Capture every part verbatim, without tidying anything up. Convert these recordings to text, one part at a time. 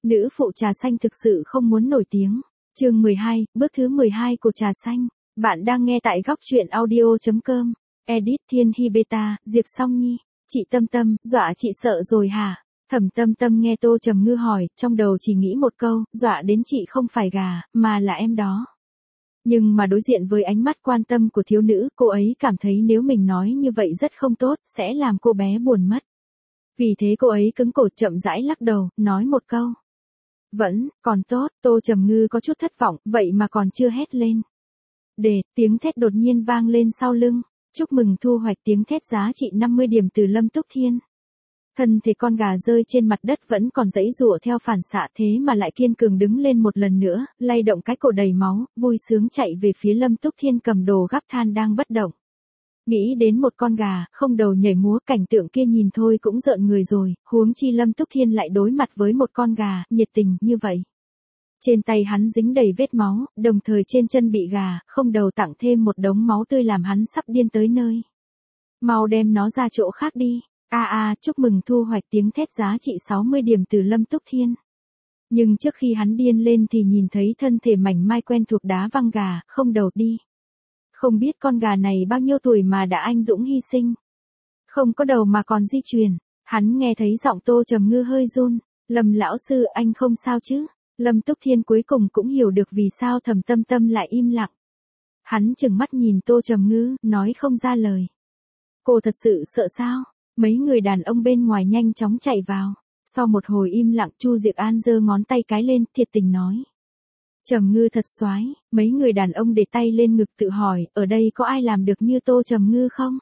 Nữ phụ trà xanh thực sự không muốn nổi tiếng. Chương mười hai, bước thứ mười hai của trà xanh. Bạn đang nghe tại góc truyện audio chấm com. Edit Thiên Hy Beta, Diệp Song Nhi. Chị Tâm Tâm, dọa chị sợ rồi hả? Thẩm Tâm Tâm nghe Tô Trầm Ngư hỏi, trong đầu chỉ nghĩ một câu, dọa đến chị không phải gà, mà là em đó. Nhưng mà đối diện với ánh mắt quan tâm của thiếu nữ, cô ấy cảm thấy nếu mình nói như vậy rất không tốt, sẽ làm cô bé buồn mất. Vì thế cô ấy cứng cổ chậm rãi lắc đầu, nói một câu. Vẫn, còn tốt, Tô Trầm Ngư có chút thất vọng, vậy mà còn chưa hét lên. Để, tiếng thét đột nhiên vang lên sau lưng. Chúc mừng thu hoạch, tiếng thét giá trị năm mươi điểm từ Lâm Túc Thiên. Thân thể con gà rơi trên mặt đất vẫn còn giãy giụa theo phản xạ, thế mà lại kiên cường đứng lên một lần nữa, lay động cái cổ đầy máu, vui sướng chạy về phía Lâm Túc Thiên cầm đồ gắp than đang bất động. Nghĩ đến một con gà, không đầu nhảy múa, cảnh tượng kia nhìn thôi cũng rợn người rồi, huống chi Lâm Túc Thiên lại đối mặt với một con gà, nhiệt tình như vậy. Trên tay hắn dính đầy vết máu, đồng thời trên chân bị gà, không đầu tặng thêm một đống máu tươi làm hắn sắp điên tới nơi. Mau đem nó ra chỗ khác đi. A a, chúc mừng thu hoạch, tiếng thét giá trị sáu mươi điểm từ Lâm Túc Thiên. Nhưng trước khi hắn điên lên thì nhìn thấy thân thể mảnh mai quen thuộc đá văng gà, không đầu đi. Không biết con gà này bao nhiêu tuổi mà đã anh dũng hy sinh. Không có đầu mà còn di chuyển. Hắn nghe thấy giọng Tô Trầm Ngư hơi run. Lâm lão sư, anh không sao chứ? Lâm Túc Thiên cuối cùng cũng hiểu được vì sao Thẩm Tâm Tâm lại im lặng. Hắn trừng mắt nhìn Tô Trầm Ngư, nói không ra lời. Cô thật sự sợ sao? Mấy người đàn ông bên ngoài nhanh chóng chạy vào. Sau một hồi im lặng, Chu Diệc An giơ ngón tay cái lên, thiệt tình nói. Trầm Ngư thật soái. Mấy người đàn ông để tay lên ngực tự hỏi, ở đây có ai làm được như Tô Trầm Ngư không?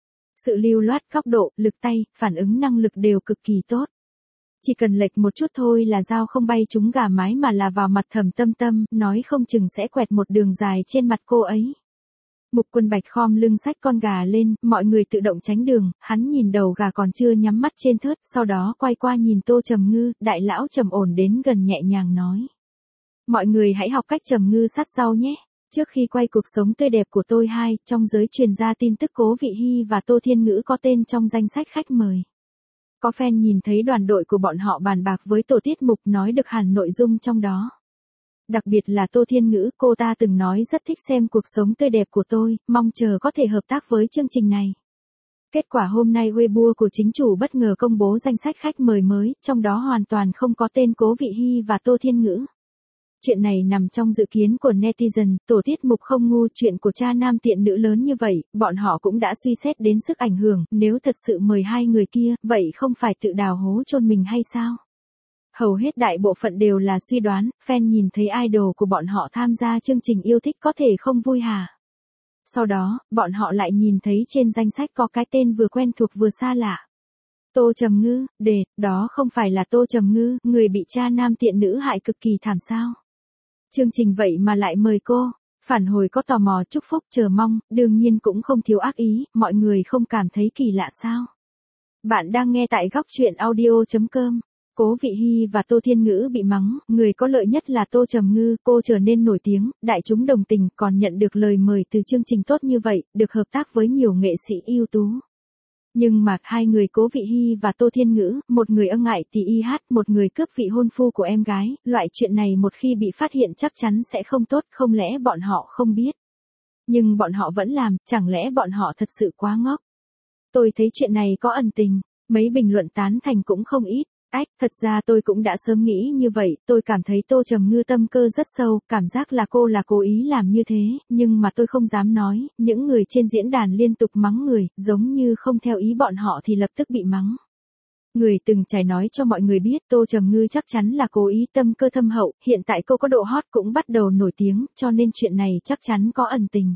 Sự lưu loát, góc độ, lực tay, phản ứng năng lực đều cực kỳ tốt. Chỉ cần lệch một chút thôi là dao không bay trúng gà mái mà là vào mặt Thẩm Tâm Tâm, nói không chừng sẽ quẹt một đường dài trên mặt cô ấy. Mục Quân Bạch khom lưng xách con gà lên, mọi người tự động tránh đường, hắn nhìn đầu gà còn chưa nhắm mắt trên thớt, sau đó quay qua nhìn Tô Trầm Ngư, đại lão trầm ổn đến gần nhẹ nhàng nói. Mọi người hãy học cách Trầm Ngư sát rau nhé. Trước khi quay cuộc sống tươi đẹp của tôi hai, trong giới truyền ra tin tức Cố Vị Hy và Tô Thiên Ngữ có tên trong danh sách khách mời. Có fan nhìn thấy đoàn đội của bọn họ bàn bạc với tổ tiết mục nói được hẳn nội dung trong đó. Đặc biệt là Tô Thiên Ngữ, cô ta từng nói rất thích xem cuộc sống tươi đẹp của tôi, mong chờ có thể hợp tác với chương trình này. Kết quả hôm nay Weibo của chính chủ bất ngờ công bố danh sách khách mời mới, trong đó hoàn toàn không có tên Cố Vị Hy và Tô Thiên Ngữ. Chuyện này nằm trong dự kiến của netizen, tổ tiết mục không ngu, chuyện của cha nam tiện nữ lớn như vậy, bọn họ cũng đã suy xét đến sức ảnh hưởng, nếu thật sự mời hai người kia, vậy không phải tự đào hố chôn mình hay sao? Hầu hết đại bộ phận đều là suy đoán, fan nhìn thấy idol của bọn họ tham gia chương trình yêu thích có thể không vui hả? Sau đó, bọn họ lại nhìn thấy trên danh sách có cái tên vừa quen thuộc vừa xa lạ. Tô Trầm Ngư, để, đó không phải là Tô Trầm Ngư, người bị cha nam tiện nữ hại cực kỳ thảm sao? Chương trình vậy mà lại mời cô. Phản hồi có tò mò, chúc phúc, chờ mong, đương nhiên cũng không thiếu ác ý, mọi người không cảm thấy kỳ lạ sao? Bạn đang nghe tại góc truyện audio chấm com. Cố Vị Hy và Tô Thiên Ngữ bị mắng, người có lợi nhất là Tô Trầm Ngư, cô trở nên nổi tiếng, đại chúng đồng tình, còn nhận được lời mời từ chương trình tốt như vậy, được hợp tác với nhiều nghệ sĩ ưu tú. Nhưng mà hai người Cố Vị Hy và Tô Thiên Ngữ, một người ân ngại tì y hát, một người cướp vị hôn phu của em gái, loại chuyện này một khi bị phát hiện chắc chắn sẽ không tốt, không lẽ bọn họ không biết. Nhưng bọn họ vẫn làm, chẳng lẽ bọn họ thật sự quá ngốc. Tôi thấy chuyện này có ẩn tình, mấy bình luận tán thành cũng không ít. Ách, thật ra tôi cũng đã sớm nghĩ như vậy, tôi cảm thấy Tô Trầm Ngư tâm cơ rất sâu, cảm giác là cô là cố ý làm như thế, nhưng mà tôi không dám nói, những người trên diễn đàn liên tục mắng người, giống như không theo ý bọn họ thì lập tức bị mắng. Người từng trải nói cho mọi người biết Tô Trầm Ngư chắc chắn là cố ý, tâm cơ thâm hậu, hiện tại cô có độ hot cũng bắt đầu nổi tiếng, cho nên chuyện này chắc chắn có ẩn tình.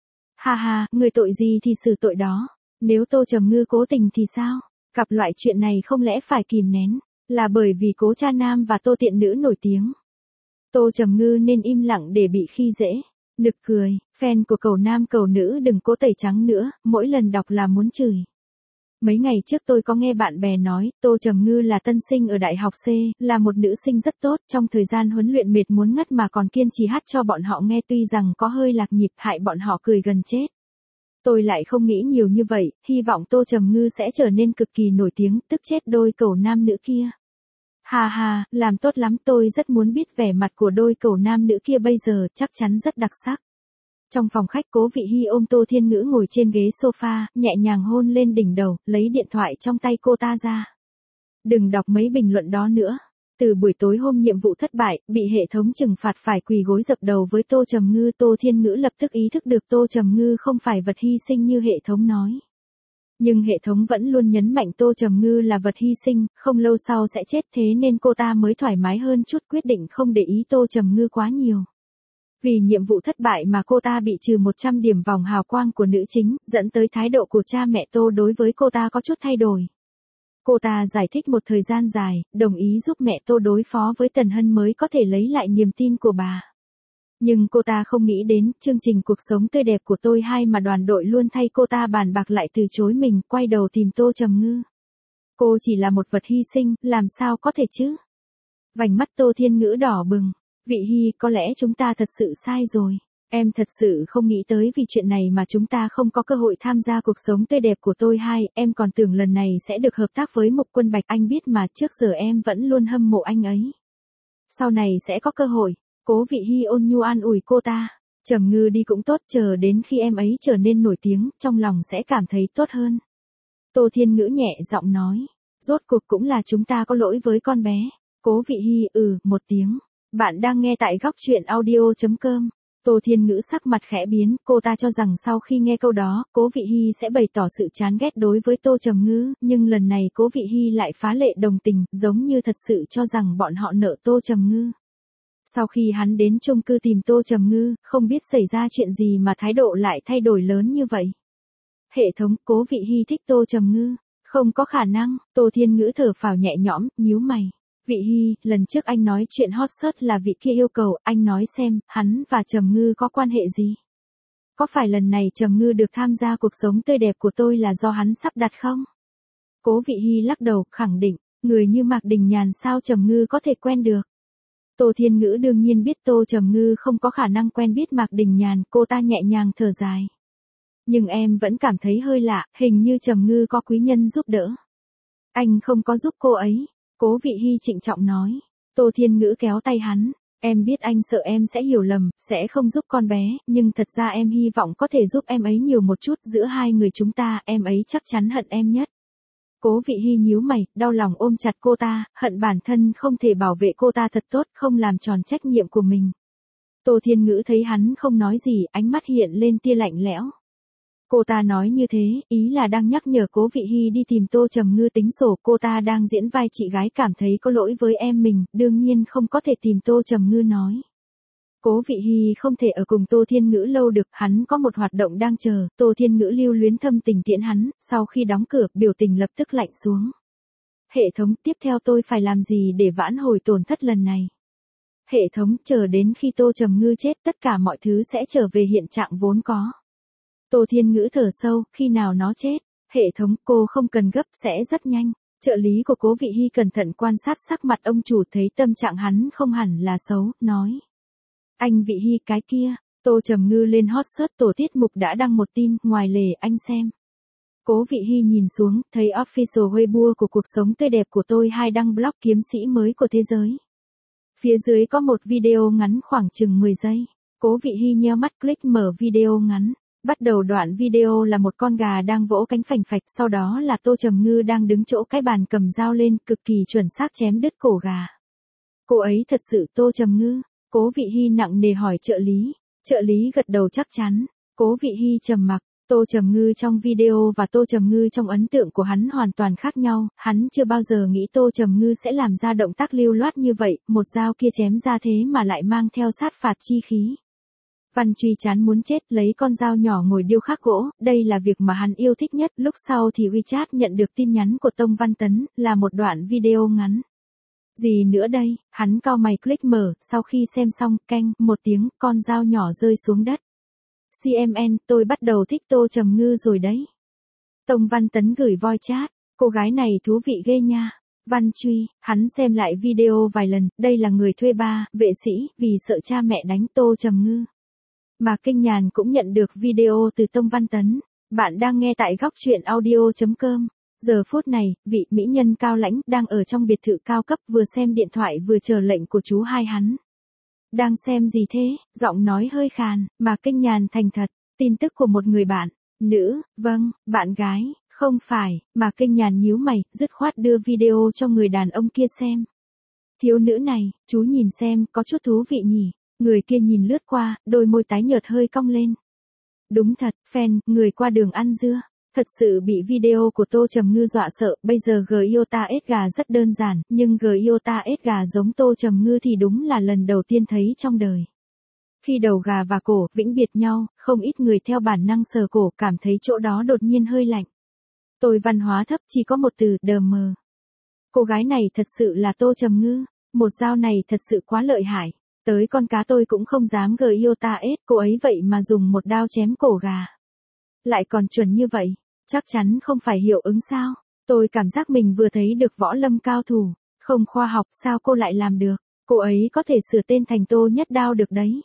Ha ha, người tội gì thì xử tội đó, nếu Tô Trầm Ngư cố tình thì sao? Gặp loại chuyện này không lẽ phải kìm nén, là bởi vì Cố cha nam và Tô tiện nữ nổi tiếng. Tô Trầm Ngư nên im lặng để bị khi dễ. Nực cười, fan của cầu nam cầu nữ đừng cố tẩy trắng nữa, mỗi lần đọc là muốn chửi. Mấy ngày trước tôi có nghe bạn bè nói, Tô Trầm Ngư là tân sinh ở đại học C, là một nữ sinh rất tốt, trong thời gian huấn luyện mệt muốn ngất mà còn kiên trì hát cho bọn họ nghe, tuy rằng có hơi lạc nhịp, hại bọn họ cười gần chết. Tôi lại không nghĩ nhiều như vậy, hy vọng Tô Trầm Ngư sẽ trở nên cực kỳ nổi tiếng, tức chết đôi cẩu nam nữ kia. Ha ha, làm tốt lắm, tôi rất muốn biết vẻ mặt của đôi cẩu nam nữ kia bây giờ, chắc chắn rất đặc sắc. Trong phòng khách, Cố Vị Hi ôm Tô Thiên Ngữ ngồi trên ghế sofa, nhẹ nhàng hôn lên đỉnh đầu, lấy điện thoại trong tay cô ta ra. Đừng đọc mấy bình luận đó nữa. Từ buổi tối hôm nhiệm vụ thất bại, bị hệ thống trừng phạt phải quỳ gối dập đầu với Tô Trầm Ngư, Tô Thiên Ngữ lập tức ý thức được Tô Trầm Ngư không phải vật hy sinh như hệ thống nói. Nhưng hệ thống vẫn luôn nhấn mạnh Tô Trầm Ngư là vật hy sinh, không lâu sau sẽ chết, thế nên cô ta mới thoải mái hơn chút, quyết định không để ý Tô Trầm Ngư quá nhiều. Vì nhiệm vụ thất bại mà cô ta bị trừ một trăm điểm vòng hào quang của nữ chính, dẫn tới thái độ của cha mẹ Tô đối với cô ta có chút thay đổi. Cô ta giải thích một thời gian dài, đồng ý giúp mẹ Tô đối phó với Tần Hân mới có thể lấy lại niềm tin của bà. Nhưng cô ta không nghĩ đến, chương trình cuộc sống tươi đẹp của tôi hai mà đoàn đội luôn thay cô ta bàn bạc lại từ chối mình, quay đầu tìm Tô Trầm Ngư. Cô chỉ là một vật hy sinh, làm sao có thể chứ? Vành mắt Tô Thiên Ngữ đỏ bừng. Vị Hi, có lẽ chúng ta thật sự sai rồi. Em thật sự không nghĩ tới vì chuyện này mà chúng ta không có cơ hội tham gia cuộc sống tươi đẹp của tôi hai, em còn tưởng lần này sẽ được hợp tác với Mục Quân Bạch, anh biết mà, trước giờ em vẫn luôn hâm mộ anh ấy. Sau này sẽ có cơ hội. Cố Vị Hi ôn nhu an ủi cô ta. Trầm Ngư đi cũng tốt, chờ đến khi em ấy trở nên nổi tiếng, trong lòng sẽ cảm thấy tốt hơn. Tô Thiên Ngữ nhẹ giọng nói. Rốt cuộc cũng là chúng ta có lỗi với con bé. Cố Vị Hi, ừ, một tiếng. Bạn đang nghe tại góc truyện audio chấm com. Tô Thiên Ngữ sắc mặt khẽ biến, cô ta cho rằng sau khi nghe câu đó, Cố Vị Hi sẽ bày tỏ sự chán ghét đối với Tô Trầm Ngư, nhưng lần này Cố Vị Hi lại phá lệ đồng tình, giống như thật sự cho rằng bọn họ nợ Tô Trầm Ngư. Sau khi hắn đến chung cư tìm Tô Trầm Ngư, không biết xảy ra chuyện gì mà thái độ lại thay đổi lớn như vậy. Hệ thống, Cố Vị Hi thích Tô Trầm Ngư. Không có khả năng, Tô Thiên Ngữ thở phào nhẹ nhõm, nhíu mày. Vị Hi, lần trước anh nói chuyện hot search là vị kia yêu cầu, anh nói xem, hắn và Trầm Ngư có quan hệ gì? Có phải lần này Trầm Ngư được tham gia cuộc sống tươi đẹp của tôi là do hắn sắp đặt không? Cố Vị Hi lắc đầu, khẳng định, người như Mạc Đình Nhàn sao Trầm Ngư có thể quen được? Tô Thiên Ngữ đương nhiên biết Tô Trầm Ngư không có khả năng quen biết Mạc Đình Nhàn, cô ta nhẹ nhàng thở dài. Nhưng em vẫn cảm thấy hơi lạ, hình như Trầm Ngư có quý nhân giúp đỡ. Anh không có giúp cô ấy. Cố Vị Hi trịnh trọng nói. Tô Thiên Ngữ kéo tay hắn. Em biết anh sợ em sẽ hiểu lầm, sẽ không giúp con bé, nhưng thật ra em hy vọng có thể giúp em ấy nhiều một chút, giữa hai người chúng ta, em ấy chắc chắn hận em nhất. Cố Vị Hi nhíu mày, đau lòng ôm chặt cô ta, hận bản thân không thể bảo vệ cô ta thật tốt, không làm tròn trách nhiệm của mình. Tô Thiên Ngữ thấy hắn không nói gì, ánh mắt hiện lên tia lạnh lẽo. Cô ta nói như thế, ý là đang nhắc nhở Cố Vị Hi đi tìm Tô Trầm Ngư tính sổ, cô ta đang diễn vai chị gái cảm thấy có lỗi với em mình, đương nhiên không có thể tìm Tô Trầm Ngư nói. Cố Vị Hi không thể ở cùng Tô Thiên Ngữ lâu được, hắn có một hoạt động đang chờ, Tô Thiên Ngữ lưu luyến thâm tình tiễn hắn, sau khi đóng cửa, biểu tình lập tức lạnh xuống. Hệ thống, tiếp theo tôi phải làm gì để vãn hồi tổn thất lần này? Hệ thống, chờ đến khi Tô Trầm Ngư chết, tất cả mọi thứ sẽ trở về hiện trạng vốn có. Tô Thiên Ngữ thở sâu, khi nào nó chết? Hệ thống, cô không cần gấp, sẽ rất nhanh. Trợ lý của Cố Vị Hi cẩn thận quan sát sắc mặt ông chủ, thấy tâm trạng hắn không hẳn là xấu, nói. Anh Vị Hi, cái kia, Tô Trầm Ngư lên hot search, tổ tiết mục đã đăng một tin, ngoài lề, anh xem. Cố Vị Hi nhìn xuống, thấy official Weibo của cuộc sống tươi đẹp của tôi hai đăng blog kiếm sĩ mới của thế giới. Phía dưới có một video ngắn khoảng chừng mười giây. Cố Vị Hi nheo mắt click mở video ngắn. Bắt đầu đoạn video là một con gà đang vỗ cánh phành phạch, sau đó là Tô Trầm Ngư đang đứng chỗ cái bàn cầm dao lên, cực kỳ chuẩn xác chém đứt cổ gà. Cô ấy thật sự Tô Trầm Ngư? Cố Vị Hi nặng nề hỏi trợ lý. Trợ lý gật đầu chắc chắn. Cố Vị Hi trầm mặc. Tô Trầm Ngư trong video và Tô Trầm Ngư trong ấn tượng của hắn hoàn toàn khác nhau, hắn chưa bao giờ nghĩ Tô Trầm Ngư sẽ làm ra động tác lưu loát như vậy, một dao kia chém ra thế mà lại mang theo sát phạt chi khí. Văn Truy chán muốn chết, lấy con dao nhỏ ngồi điêu khắc gỗ, đây là việc mà hắn yêu thích nhất. Lúc sau thì WeChat nhận được tin nhắn của Tông Văn Tấn, là một đoạn video ngắn. Gì nữa đây, hắn cau mày click mở, sau khi xem xong, canh, một tiếng, con dao nhỏ rơi xuống đất. xê em en, tôi bắt đầu thích Tô Trầm Ngư rồi đấy. Tông Văn Tấn gửi voice chat, cô gái này thú vị ghê nha. Văn Truy, hắn xem lại video vài lần, đây là người thuê ba, vệ sĩ, vì sợ cha mẹ đánh Tô Trầm Ngư. Mà Kinh Nhàn cũng nhận được video từ Tông Văn Tấn. Bạn đang nghe tại góc truyện audio chấm com. Giờ phút này, vị mỹ nhân cao lãnh đang ở trong biệt thự cao cấp vừa xem điện thoại vừa chờ lệnh của chú hai hắn. Đang xem gì thế? Giọng nói hơi khàn, mà Kinh Nhàn thành thật. Tin tức của một người bạn. Nữ, vâng, bạn gái, không phải, mà Kinh Nhàn nhíu mày, dứt khoát đưa video cho người đàn ông kia xem. Thiếu nữ này, chú nhìn xem, có chút thú vị nhỉ. Người kia nhìn lướt qua, đôi môi tái nhợt hơi cong lên. Đúng thật, fan, người qua đường ăn dưa. Thật sự bị video của Tô Trầm Ngư dọa sợ, bây giờ Giota Edgar rất đơn giản, nhưng Giota Edgar giống Tô Trầm Ngư thì đúng là lần đầu tiên thấy trong đời. Khi đầu gà và cổ vĩnh biệt nhau, không ít người theo bản năng sờ cổ cảm thấy chỗ đó đột nhiên hơi lạnh. Tôi văn hóa thấp chỉ có một từ, đờ mờ. Cô gái này thật sự là Tô Trầm Ngư, một dao này thật sự quá lợi hại. Tới con cá tôi cũng không dám Giota S, cô ấy vậy mà dùng một đao chém cổ gà. Lại còn chuẩn như vậy, chắc chắn không phải hiệu ứng sao. Tôi cảm giác mình vừa thấy được võ lâm cao thủ, không khoa học sao cô lại làm được. Cô ấy có thể sửa tên thành Tô Nhất Đao được đấy.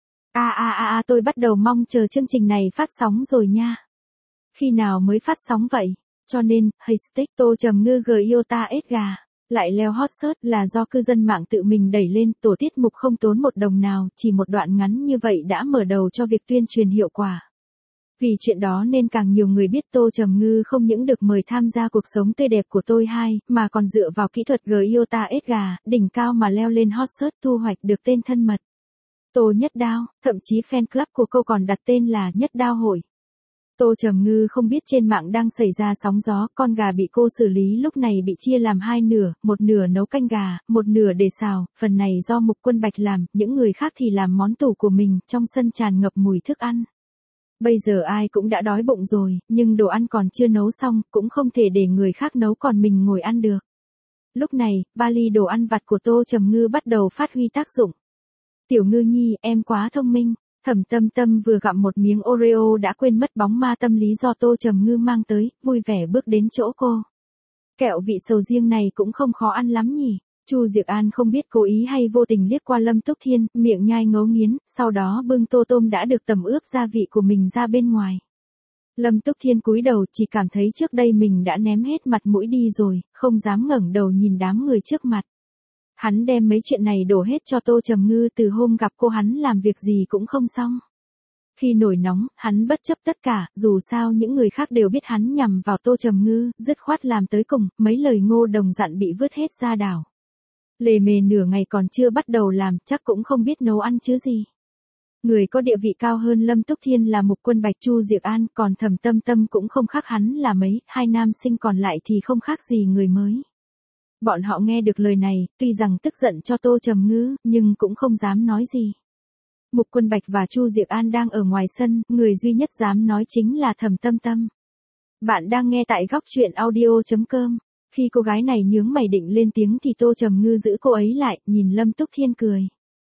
A a a a tôi bắt đầu mong chờ chương trình này phát sóng rồi nha. Khi nào mới phát sóng vậy? Cho nên, hashtag Tô Trầm Ngư Giota Edgar lại leo hot search là do cư dân mạng tự mình đẩy lên, tổ tiết mục không tốn một đồng nào, chỉ một đoạn ngắn như vậy đã mở đầu cho việc tuyên truyền hiệu quả. Vì chuyện đó nên càng nhiều người biết Tô Trầm Ngư không những được mời tham gia cuộc sống tươi đẹp của tôi hai, mà còn dựa vào kỹ thuật Giota Edgar, đỉnh cao mà leo lên hot search thu hoạch được tên thân mật. Tô Nhất Đao, thậm chí fan club của cô còn đặt tên là Nhất Đao Hội. Tô Trầm Ngư không biết trên mạng đang xảy ra sóng gió, con gà bị cô xử lý lúc này bị chia làm hai nửa, một nửa nấu canh gà, một nửa để xào, phần này do Mục Quân Bạch làm, những người khác thì làm món tủ của mình, trong sân tràn ngập mùi thức ăn. Bây giờ ai cũng đã đói bụng rồi, nhưng đồ ăn còn chưa nấu xong, cũng không thể để người khác nấu còn mình ngồi ăn được. Lúc này, vali đồ ăn vặt của Tô Trầm Ngư bắt đầu phát huy tác dụng. Tiểu Ngư Nhi, em quá thông minh. Thẩm Tâm Tâm vừa gặm một miếng Oreo đã quên mất bóng ma tâm lý do Tô Trầm Ngư mang tới, vui vẻ bước đến chỗ cô. Kẹo vị sầu riêng này cũng không khó ăn lắm nhỉ. Chu Diệc An không biết cố ý hay vô tình liếc qua Lâm Túc Thiên, miệng nhai ngấu nghiến, sau đó bưng tô tôm đã được tẩm ướp gia vị của mình ra bên ngoài. Lâm Túc Thiên cúi đầu chỉ cảm thấy trước đây mình đã ném hết mặt mũi đi rồi, không dám ngẩng đầu nhìn đám người trước mặt. Hắn đem mấy chuyện này đổ hết cho Tô Trầm Ngư từ hôm gặp cô hắn làm việc gì cũng không xong. Khi nổi nóng, hắn bất chấp tất cả, dù sao những người khác đều biết hắn nhằm vào Tô Trầm Ngư, dứt khoát làm tới cùng, mấy lời ngô đồng dặn bị vứt hết ra đảo. Lề mề nửa ngày còn chưa bắt đầu làm, chắc cũng không biết nấu ăn chứ gì. Người có địa vị cao hơn Lâm Túc Thiên là Mục Quân Bạch Chu Diệc An, còn Thẩm Tâm Tâm cũng không khác hắn là mấy, hai nam sinh còn lại thì không khác gì người mới. Bọn họ nghe được lời này, tuy rằng tức giận cho Tô Trầm Ngư, nhưng cũng không dám nói gì. Mục Quân Bạch và Chu Diệc An đang ở ngoài sân, người duy nhất dám nói chính là Thẩm Tâm Tâm. Bạn đang nghe tại góc truyện audio chấm com. Khi cô gái này nhướng mày định lên tiếng thì Tô Trầm Ngư giữ cô ấy lại, nhìn Lâm Túc Thiên cười.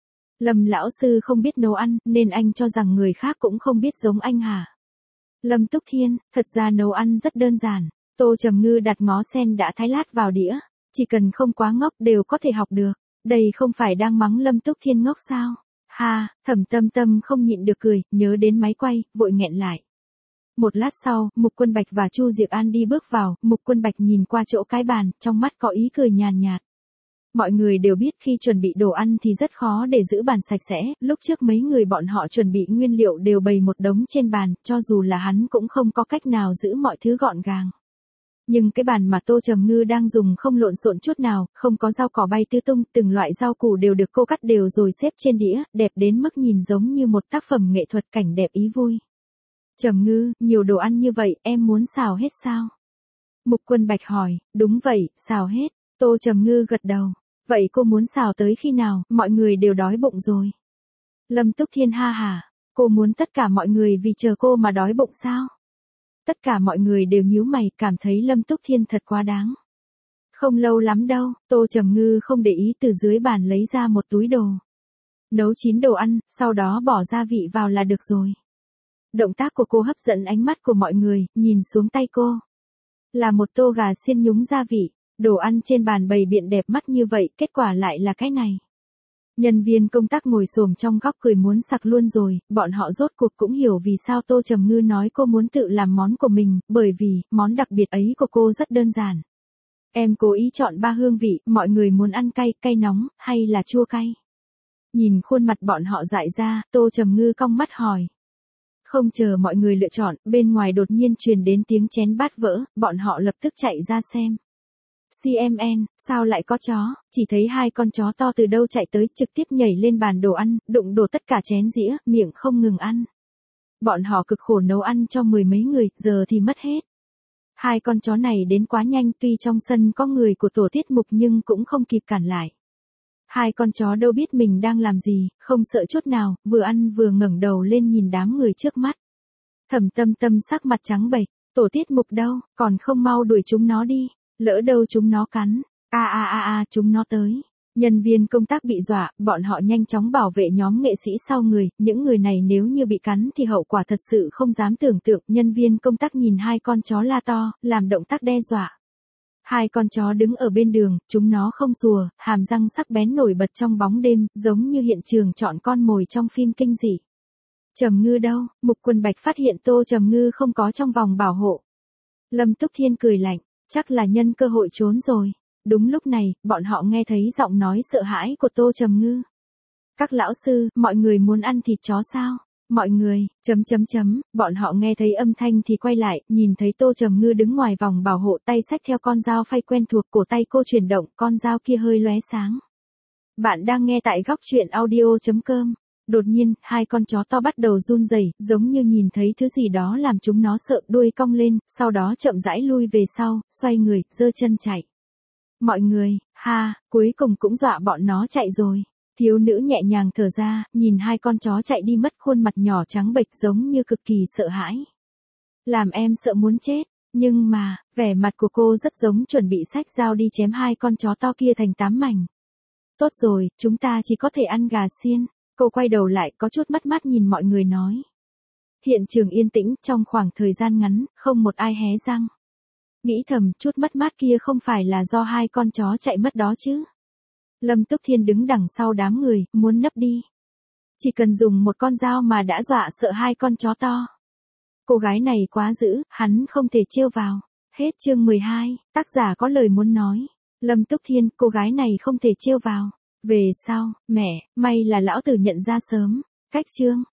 Lâm lão sư không biết nấu ăn, nên anh cho rằng người khác cũng không biết giống anh hả? Lâm Túc Thiên, thật ra nấu ăn rất đơn giản. Tô Trầm Ngư đặt ngó sen đã thái lát vào đĩa. Chỉ cần không quá ngốc đều có thể học được. Đây không phải đang mắng Lâm Túc Thiên ngốc sao? Ha, Thẩm Tâm Tâm không nhịn được cười, nhớ đến máy quay, vội nghẹn lại. Một lát sau, Mục Quân Bạch và Chu Diệc An đi bước vào, Mục Quân Bạch nhìn qua chỗ cái bàn, trong mắt có ý cười nhàn nhạt. Mọi người đều biết khi chuẩn bị đồ ăn thì rất khó để giữ bàn sạch sẽ, lúc trước mấy người bọn họ chuẩn bị nguyên liệu đều bày một đống trên bàn, cho dù là hắn cũng không có cách nào giữ mọi thứ gọn gàng. Nhưng cái bàn mà Tô Trầm Ngư đang dùng không lộn xộn chút nào, không có rau cỏ bay tứ tung, từng loại rau củ đều được cô cắt đều rồi xếp trên đĩa, đẹp đến mức nhìn giống như một tác phẩm nghệ thuật cảnh đẹp ý vui. Trầm Ngư, nhiều đồ ăn như vậy, em muốn xào hết sao? Mục Quân Bạch hỏi, đúng vậy, xào hết. Tô Trầm Ngư gật đầu. Vậy cô muốn xào tới khi nào, mọi người đều đói bụng rồi. Lâm Túc Thiên ha hả, cô muốn tất cả mọi người vì chờ cô mà đói bụng sao? Tất cả mọi người đều nhíu mày, cảm thấy Lâm Túc Thiên thật quá đáng. Không lâu lắm đâu, Tô Trầm Ngư không để ý từ dưới bàn lấy ra một túi đồ. Nấu chín đồ ăn, sau đó bỏ gia vị vào là được rồi. Động tác của cô hấp dẫn ánh mắt của mọi người, nhìn xuống tay cô. Là một tô gà xiên nhúng gia vị, đồ ăn trên bàn bày biện đẹp mắt như vậy, kết quả lại là cái này. Nhân viên công tác ngồi xổm trong góc cười muốn sặc luôn rồi, bọn họ rốt cuộc cũng hiểu vì sao Tô Trầm Ngư nói cô muốn tự làm món của mình, bởi vì, món đặc biệt ấy của cô rất đơn giản. Em cố ý chọn ba hương vị, mọi người muốn ăn cay, cay nóng, hay là chua cay? Nhìn khuôn mặt bọn họ dại ra, Tô Trầm Ngư cong mắt hỏi. Không chờ mọi người lựa chọn, bên ngoài đột nhiên truyền đến tiếng chén bát vỡ, bọn họ lập tức chạy ra xem. xê em en, sao lại có chó? Chỉ thấy hai con chó to từ đâu chạy tới, trực tiếp nhảy lên bàn đồ ăn, đụng đổ tất cả chén dĩa, miệng không ngừng ăn. Bọn họ cực khổ nấu ăn cho mười mấy người, giờ thì mất hết. Hai con chó này đến quá nhanh, tuy trong sân có người của tổ tiết mục nhưng cũng không kịp cản lại. Hai con chó đâu biết mình đang làm gì, không sợ chút nào, vừa ăn vừa ngẩng đầu lên nhìn đám người trước mắt. Thẩm Tâm Tâm sắc mặt trắng bệch, tổ tiết mục đâu, còn không mau đuổi chúng nó đi, lỡ đâu chúng nó cắn. A a a a, chúng nó tới. Nhân viên công tác bị dọa, bọn họ nhanh chóng bảo vệ nhóm nghệ sĩ sau người, những người này nếu như bị cắn thì hậu quả thật sự không dám tưởng tượng. Nhân viên công tác nhìn hai con chó la to, làm động tác đe dọa. Hai con chó đứng ở bên đường, chúng nó không sủa, hàm răng sắc bén nổi bật trong bóng đêm, giống như hiện trường chọn con mồi trong phim kinh dị. Trầm Ngư đâu? Mục Quần Bạch phát hiện Tô Trầm Ngư không có trong vòng bảo hộ. Lâm Túc Thiên cười lạnh, chắc là nhân cơ hội trốn rồi. Đúng lúc này, bọn họ nghe thấy giọng nói sợ hãi của Tô Trầm Ngư. Các lão sư, mọi người muốn ăn thịt chó sao? Mọi người, chấm chấm chấm, bọn họ nghe thấy âm thanh thì quay lại, nhìn thấy Tô Trầm Ngư đứng ngoài vòng bảo hộ, tay xách theo con dao phay quen thuộc, cổ tay cô chuyển động, con dao kia hơi lóe sáng. Bạn đang nghe tại góc truyện audio chấm com. Đột nhiên, hai con chó to bắt đầu run rẩy, giống như nhìn thấy thứ gì đó làm chúng nó sợ, đuôi cong lên, sau đó chậm rãi lui về sau, xoay người, giơ chân chạy. Mọi người, ha, cuối cùng cũng dọa bọn nó chạy rồi. Thiếu nữ nhẹ nhàng thở ra, nhìn hai con chó chạy đi mất, khuôn mặt nhỏ trắng bệch giống như cực kỳ sợ hãi. Làm em sợ muốn chết, nhưng mà, vẻ mặt của cô rất giống chuẩn bị xách dao đi chém hai con chó to kia thành tám mảnh. Tốt rồi, chúng ta chỉ có thể ăn gà xiên. Cô quay đầu lại, có chút mắt mắt nhìn mọi người nói. Hiện trường yên tĩnh, trong khoảng thời gian ngắn, không một ai hé răng. Nghĩ thầm, chút mất mát kia không phải là do hai con chó chạy mất đó chứ. Lâm Túc Thiên đứng đằng sau đám người, muốn nấp đi. Chỉ cần dùng một con dao mà đã dọa sợ hai con chó to. Cô gái này quá dữ, hắn không thể trêu vào. Hết chương mười hai, tác giả có lời muốn nói. Lâm Túc Thiên, cô gái này không thể trêu vào. Về sau, mẹ, may là lão tử nhận ra sớm. Cách chương.